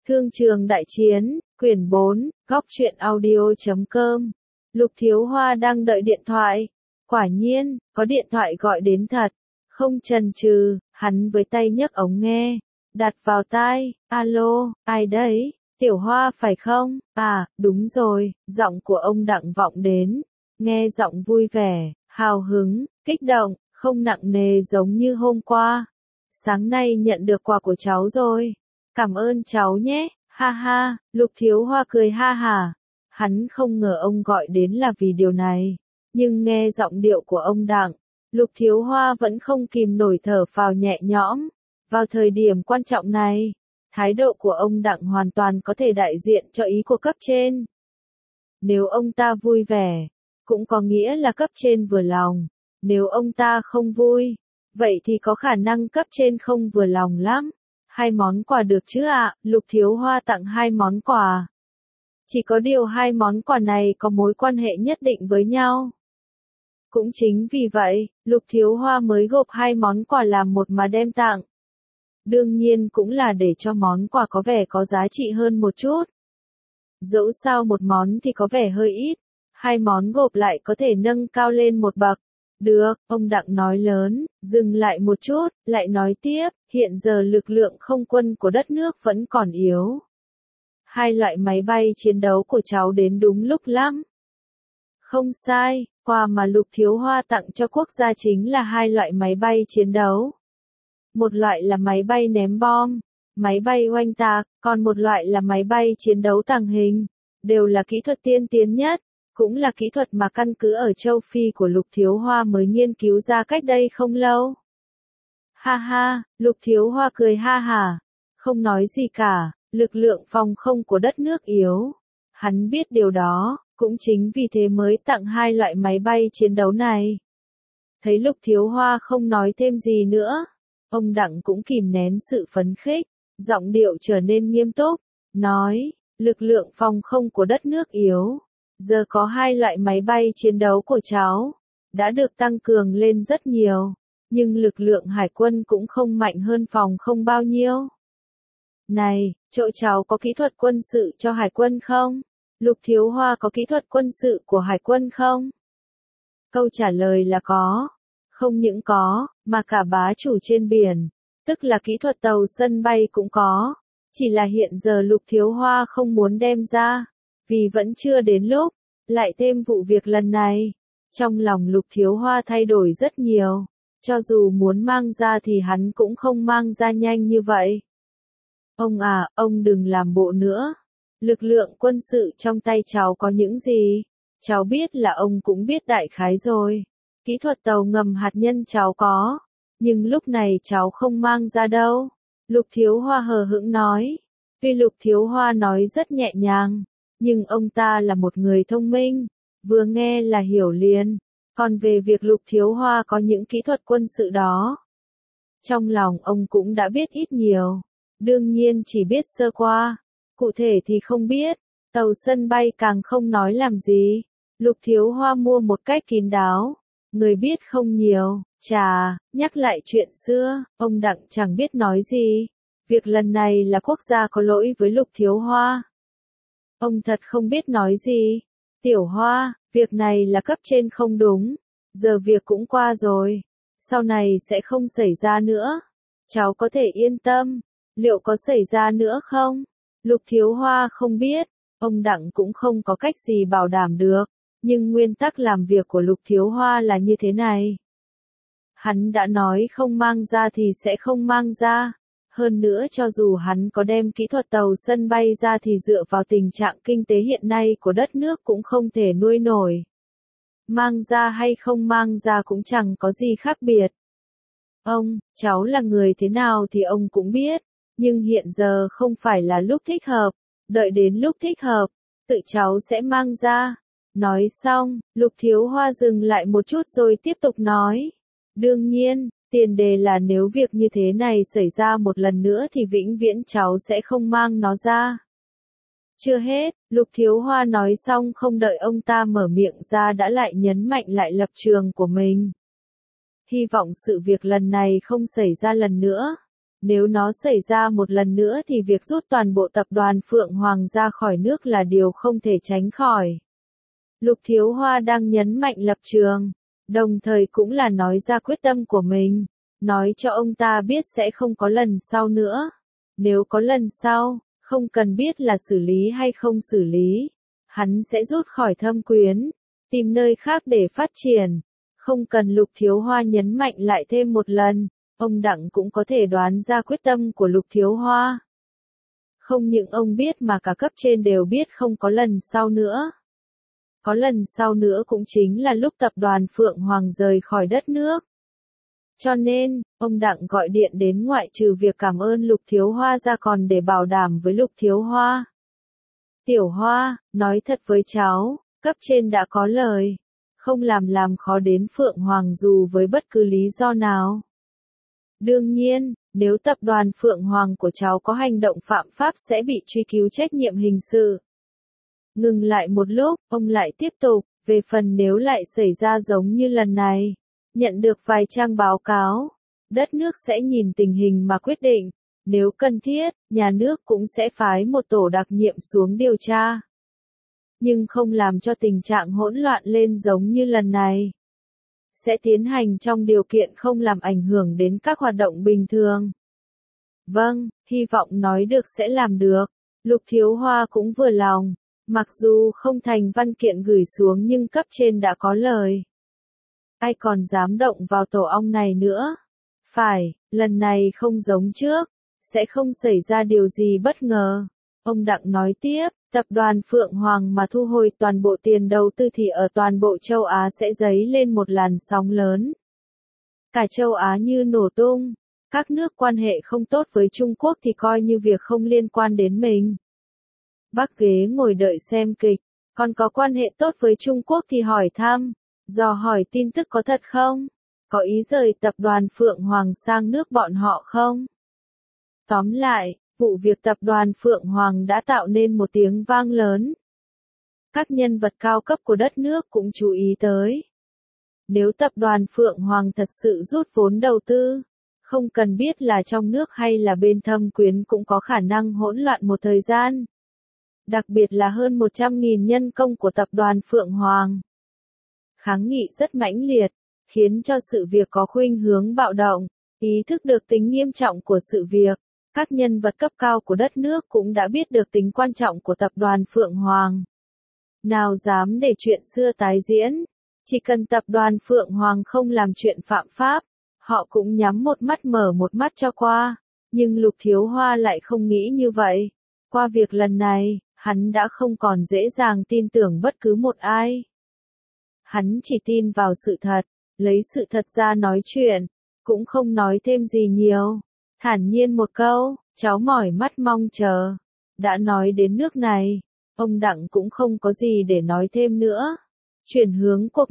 Thương trường đại chiến, quyển 4, góc truyện audio.com. Lục Thiếu Hoa đang đợi điện thoại. Quả nhiên, có điện thoại gọi đến thật. Không chần chừ, hắn với tay nhấc ống nghe, đặt vào tai. Alo, ai đấy? Tiểu Hoa phải không? À, đúng rồi, giọng của ông Đặng vọng đến. Nghe giọng vui vẻ, hào hứng, kích động, không nặng nề giống như hôm qua. Sáng nay nhận được quà của cháu rồi. Cảm ơn cháu nhé, ha ha, Lục Thiếu Hoa cười ha hả. Hắn không ngờ ông gọi đến là vì điều này. Nhưng nghe giọng điệu của ông Đặng, Lục Thiếu Hoa vẫn không kìm nổi thở phào nhẹ nhõm. Vào thời điểm quan trọng này, thái độ của ông Đặng hoàn toàn có thể đại diện cho ý của cấp trên. Nếu ông ta vui vẻ, cũng có nghĩa là cấp trên vừa lòng. Nếu ông ta không vui, vậy thì có khả năng cấp trên không vừa lòng lắm. 2 món quà được chứ ạ? Lục Thiếu Hoa tặng 2 món quà. Chỉ có điều 2 món quà này có mối quan hệ nhất định với nhau. Cũng chính vì vậy, Lục Thiếu Hoa mới gộp 2 món quà làm một mà đem tặng. Đương nhiên cũng là để cho món quà có vẻ có giá trị hơn một chút. Dẫu sao một món thì có vẻ hơi ít, 2 món gộp lại có thể nâng cao lên một bậc. Được, ông Đặng nói lớn, dừng lại một chút, lại nói tiếp, hiện giờ lực lượng không quân của đất nước vẫn còn yếu. 2 loại máy bay chiến đấu của cháu đến đúng lúc lắm. Không sai, quà mà Lục Thiếu Hoa tặng cho quốc gia chính là 2 loại máy bay chiến đấu. Một loại là máy bay ném bom, máy bay oanh tạc, còn một loại là máy bay chiến đấu tàng hình. Đều là kỹ thuật tiên tiến nhất. Cũng là kỹ thuật mà căn cứ ở châu Phi của Lục Thiếu Hoa mới nghiên cứu ra cách đây không lâu. Ha ha, Lục Thiếu Hoa cười ha hả, không nói gì cả, lực lượng phòng không của đất nước yếu. Hắn biết điều đó, cũng chính vì thế mới tặng 2 loại máy bay chiến đấu này. Thấy Lục Thiếu Hoa không nói thêm gì nữa, ông Đặng cũng kìm nén sự phấn khích, giọng điệu trở nên nghiêm túc, nói, lực lượng phòng không của đất nước yếu. Giờ có 2 loại máy bay chiến đấu của cháu, đã được tăng cường lên rất nhiều, nhưng lực lượng hải quân cũng không mạnh hơn phòng không bao nhiêu. Này, chỗ cháu có kỹ thuật quân sự cho hải quân không? Lục Thiếu Hoa có kỹ thuật quân sự của hải quân không? Câu trả lời là có. Không những có, mà cả bá chủ trên biển, tức là kỹ thuật tàu sân bay cũng có. Chỉ là hiện giờ Lục Thiếu Hoa không muốn đem ra. Vì vẫn chưa đến lúc, lại thêm vụ việc lần này. Trong lòng Lục Thiếu Hoa thay đổi rất nhiều. Cho dù muốn mang ra thì hắn cũng không mang ra nhanh như vậy. Ông à, ông đừng làm bộ nữa. Lực lượng quân sự trong tay cháu có những gì? Cháu biết là ông cũng biết đại khái rồi. Kỹ thuật tàu ngầm hạt nhân cháu có. Nhưng lúc này cháu không mang ra đâu. Lục Thiếu Hoa hờ hững nói. Tuy Lục Thiếu Hoa nói rất nhẹ nhàng. Nhưng ông ta là một người thông minh, vừa nghe là hiểu liền. Còn về việc Lục Thiếu Hoa có những kỹ thuật quân sự đó, trong lòng ông cũng đã biết ít nhiều. Đương nhiên chỉ biết sơ qua, cụ thể thì không biết. Tàu sân bay càng không nói làm gì. Lục Thiếu Hoa mua một cách kín đáo. Người biết không nhiều. Chà, nhắc lại chuyện xưa, ông Đặng chẳng biết nói gì. Việc lần này là quốc gia có lỗi với Lục Thiếu Hoa. Ông thật không biết nói gì. Tiểu Hoa, việc này là cấp trên không đúng. Giờ việc cũng qua rồi. Sau này sẽ không xảy ra nữa. Cháu có thể yên tâm. Liệu có xảy ra nữa không? Lục Thiếu Hoa không biết. Ông Đặng cũng không có cách gì bảo đảm được. Nhưng nguyên tắc làm việc của Lục Thiếu Hoa là như thế này. Hắn đã nói không mang ra thì sẽ không mang ra. Hơn nữa cho dù hắn có đem kỹ thuật tàu sân bay ra thì dựa vào tình trạng kinh tế hiện nay của đất nước cũng không thể nuôi nổi. Mang ra hay không mang ra cũng chẳng có gì khác biệt. Cháu là người thế nào thì ông cũng biết. Nhưng hiện giờ không phải là lúc thích hợp. Đợi đến lúc thích hợp, tự cháu sẽ mang ra. Nói xong, Lục Thiếu Hoa dừng lại một chút rồi tiếp tục nói. Đương nhiên, tiền đề là nếu việc như thế này xảy ra một lần nữa thì vĩnh viễn cháu sẽ không mang nó ra. Chưa hết, Lục Thiếu Hoa nói xong không đợi ông ta mở miệng ra đã lại nhấn mạnh lại lập trường của mình. Hy vọng sự việc lần này không xảy ra lần nữa. Nếu nó xảy ra một lần nữa thì việc rút toàn bộ tập đoàn Phượng Hoàng ra khỏi nước là điều không thể tránh khỏi. Lục Thiếu Hoa đang nhấn mạnh lập trường, đồng thời cũng là nói ra quyết tâm của mình, nói cho ông ta biết sẽ không có lần sau nữa. Nếu có lần sau, không cần biết là xử lý hay không xử lý, hắn sẽ rút khỏi Thâm Quyến, tìm nơi khác để phát triển. Không cần Lục Thiếu Hoa nhấn mạnh lại thêm một lần, ông Đặng cũng có thể đoán ra quyết tâm của Lục Thiếu Hoa. Không những ông biết mà cả cấp trên đều biết không có lần sau nữa. Có lần sau nữa cũng chính là lúc tập đoàn Phượng Hoàng rời khỏi đất nước. Cho nên, ông Đặng gọi điện đến ngoại trừ việc cảm ơn Lục Thiếu Hoa ra còn để bảo đảm với Lục Thiếu Hoa. Tiểu Hoa, nói thật với cháu, cấp trên đã có lời, không làm khó đến Phượng Hoàng dù với bất cứ lý do nào. Đương nhiên, nếu tập đoàn Phượng Hoàng của cháu có hành động phạm pháp sẽ bị truy cứu trách nhiệm hình sự. Ngừng lại một lúc, ông lại tiếp tục, về phần nếu lại xảy ra giống như lần này, nhận được vài trang báo cáo, đất nước sẽ nhìn tình hình mà quyết định, nếu cần thiết, nhà nước cũng sẽ phái một tổ đặc nhiệm xuống điều tra. Nhưng không làm cho tình trạng hỗn loạn lên giống như lần này. Sẽ tiến hành trong điều kiện không làm ảnh hưởng đến các hoạt động bình thường. Vâng, hy vọng nói được sẽ làm được. Lục Thiếu Hoa cũng vừa lòng. Mặc dù không thành văn kiện gửi xuống nhưng cấp trên đã có lời. Ai còn dám động vào tổ ong này nữa? Phải, lần này không giống trước, sẽ không xảy ra điều gì bất ngờ. Ông Đặng nói tiếp, tập đoàn Phượng Hoàng mà thu hồi toàn bộ tiền đầu tư thì ở toàn bộ châu Á sẽ dấy lên một làn sóng lớn. Cả châu Á như nổ tung, các nước quan hệ không tốt với Trung Quốc thì coi như việc không liên quan đến mình. Bác ghế ngồi đợi xem kịch, còn có quan hệ tốt với Trung Quốc thì hỏi thăm, dò hỏi tin tức có thật không? Có ý rời tập đoàn Phượng Hoàng sang nước bọn họ không? Tóm lại, vụ việc tập đoàn Phượng Hoàng đã tạo nên một tiếng vang lớn. Các nhân vật cao cấp của đất nước cũng chú ý tới. Nếu tập đoàn Phượng Hoàng thật sự rút vốn đầu tư, không cần biết là trong nước hay là bên Thâm Quyến cũng có khả năng hỗn loạn một thời gian. Đặc biệt là hơn 100.000 nhân công của tập đoàn Phượng Hoàng. Kháng nghị rất mãnh liệt, khiến cho sự việc có khuynh hướng bạo động, ý thức được tính nghiêm trọng của sự việc. Các nhân vật cấp cao của đất nước cũng đã biết được tính quan trọng của tập đoàn Phượng Hoàng. Nào dám để chuyện xưa tái diễn, chỉ cần tập đoàn Phượng Hoàng không làm chuyện phạm pháp, họ cũng nhắm một mắt mở một mắt cho qua. Nhưng Lục Thiếu Hoa lại không nghĩ như vậy. Qua việc lần này, hắn đã không còn dễ dàng tin tưởng bất cứ một ai. Hắn chỉ tin vào sự thật, lấy sự thật ra nói chuyện, cũng không nói thêm gì nhiều. Thản nhiên một câu, cháu mỏi mắt mong chờ. Đã nói đến nước này, ông Đặng cũng không có gì để nói thêm nữa. Chuyển hướng cuộc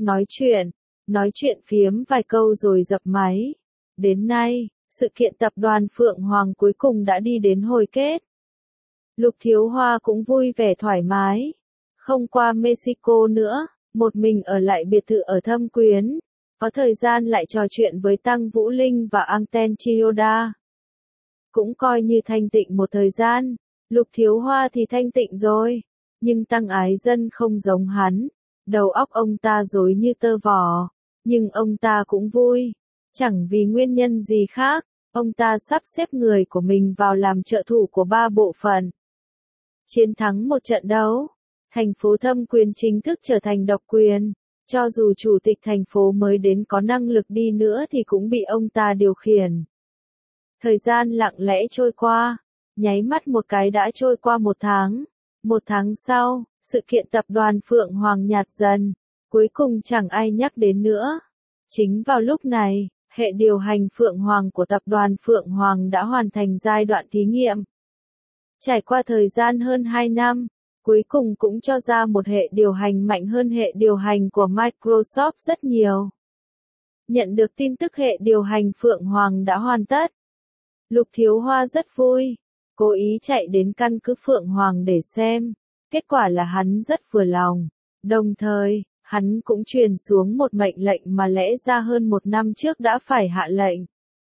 nói chuyện phiếm vài câu rồi dập máy. Đến nay, sự kiện tập đoàn Phượng Hoàng cuối cùng đã đi đến hồi kết. Lục Thiếu Hoa cũng vui vẻ thoải mái. Không qua Mexico nữa, một mình ở lại biệt thự ở Thâm Quyến. Có thời gian lại trò chuyện với Tăng Vũ Linh và Angten Chiyoda. Cũng coi như thanh tịnh một thời gian. Lục Thiếu Hoa thì thanh tịnh rồi. Nhưng Tăng Ái Dân không giống hắn. Đầu óc ông ta rối như tơ vò. Nhưng ông ta cũng vui. Chẳng vì nguyên nhân gì khác, ông ta sắp xếp người của mình vào làm trợ thủ của 3 bộ phận. Chiến thắng một trận đấu, thành phố Thâm Quyến chính thức trở thành độc quyền. Cho dù chủ tịch thành phố mới đến có năng lực đi nữa thì cũng bị ông ta điều khiển. Thời gian lặng lẽ trôi qua, nháy mắt một cái đã trôi qua 1 tháng. 1 tháng sau, sự kiện tập đoàn Phượng Hoàng nhạt dần, cuối cùng chẳng ai nhắc đến nữa. Chính vào lúc này, hệ điều hành Phượng Hoàng của tập đoàn Phượng Hoàng đã hoàn thành giai đoạn thí nghiệm. Trải qua thời gian hơn 2 năm, cuối cùng cũng cho ra một hệ điều hành mạnh hơn hệ điều hành của Microsoft rất nhiều. Nhận được tin tức hệ điều hành Phượng Hoàng đã hoàn tất. Lục Thiếu Hoa rất vui, cố ý chạy đến căn cứ Phượng Hoàng để xem. Kết quả là hắn rất vừa lòng. Đồng thời, hắn cũng truyền xuống một mệnh lệnh mà lẽ ra hơn 1 năm trước đã phải hạ lệnh.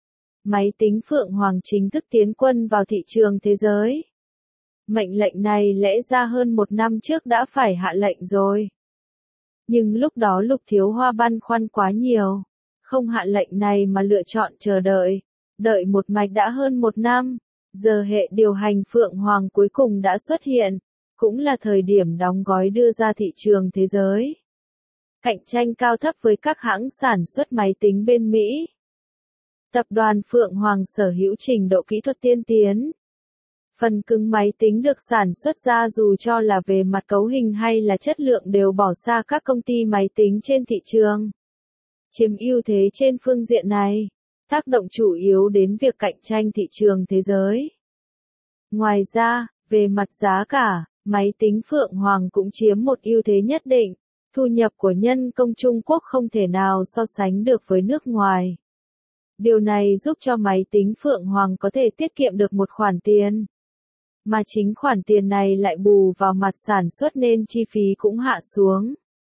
máy tính Phượng Hoàng chính thức tiến quân vào thị trường thế giới. Mệnh lệnh này lẽ ra hơn 1 năm trước đã phải hạ lệnh rồi. Nhưng lúc đó Lục Thiếu Hoa băn khoăn quá nhiều. Không hạ lệnh này mà lựa chọn chờ đợi. Đợi một mạch đã hơn 1 năm. Giờ hệ điều hành Phượng Hoàng cuối cùng đã xuất hiện. Cũng là thời điểm đóng gói đưa ra thị trường thế giới. Cạnh tranh cao thấp với các hãng sản xuất máy tính bên Mỹ. Tập đoàn Phượng Hoàng sở hữu trình độ kỹ thuật tiên tiến. Phần cứng máy tính được sản xuất ra dù cho là về mặt cấu hình hay là chất lượng đều bỏ xa các công ty máy tính trên thị trường. Chiếm ưu thế trên phương diện này, tác động chủ yếu đến việc cạnh tranh thị trường thế giới. Ngoài ra, về mặt giá cả, máy tính Phượng Hoàng cũng chiếm một ưu thế nhất định. Thu nhập của nhân công Trung Quốc không thể nào so sánh được với nước ngoài. Điều này giúp cho máy tính Phượng Hoàng có thể tiết kiệm được một khoản tiền. Mà chính khoản tiền này lại bù vào mặt sản xuất nên chi phí cũng hạ xuống.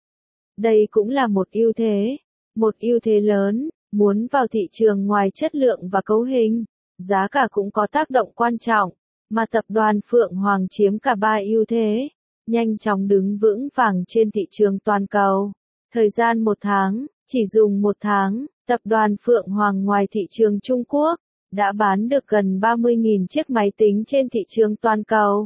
Đây cũng là một ưu thế lớn, muốn vào thị trường ngoài chất lượng và cấu hình, giá cả cũng có tác động quan trọng, mà tập đoàn Phượng Hoàng chiếm cả 3 ưu thế, nhanh chóng đứng vững vàng trên thị trường toàn cầu. Thời gian 1 tháng, chỉ dùng 1 tháng, tập đoàn Phượng Hoàng ngoài thị trường Trung Quốc đã bán được gần 30.000 chiếc máy tính trên thị trường toàn cầu.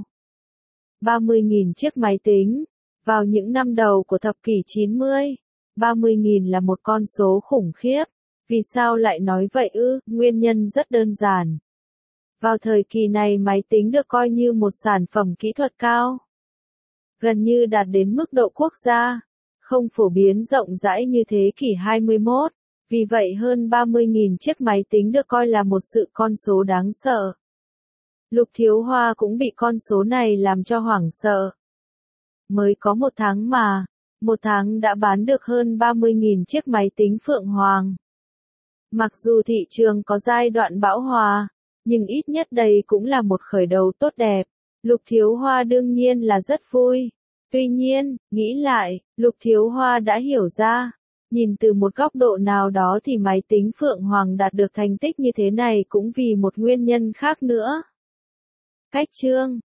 30.000 chiếc máy tính. Vào những năm đầu của thập kỷ 90, 30.000 là một con số khủng khiếp. Vì sao lại nói vậy ư? Nguyên nhân rất đơn giản. Vào thời kỳ này máy tính được coi như một sản phẩm kỹ thuật cao. Gần như đạt đến mức độ quốc gia. Không phổ biến rộng rãi như thế kỷ 21. Vì vậy hơn 30.000 chiếc máy tính được coi là một sự con số đáng sợ. Lục Thiếu Hoa cũng bị con số này làm cho hoảng sợ. Mới có 1 tháng mà, 1 tháng đã bán được hơn 30.000 chiếc máy tính Phượng Hoàng. Mặc dù thị trường có giai đoạn bão hòa, nhưng ít nhất đây cũng là một khởi đầu tốt đẹp. Lục Thiếu Hoa đương nhiên là rất vui. Tuy nhiên, nghĩ lại, Lục Thiếu Hoa đã hiểu ra. Nhìn từ một góc độ nào đó thì máy tính Phượng Hoàng đạt được thành tích như thế này cũng vì một nguyên nhân khác nữa. Cách chương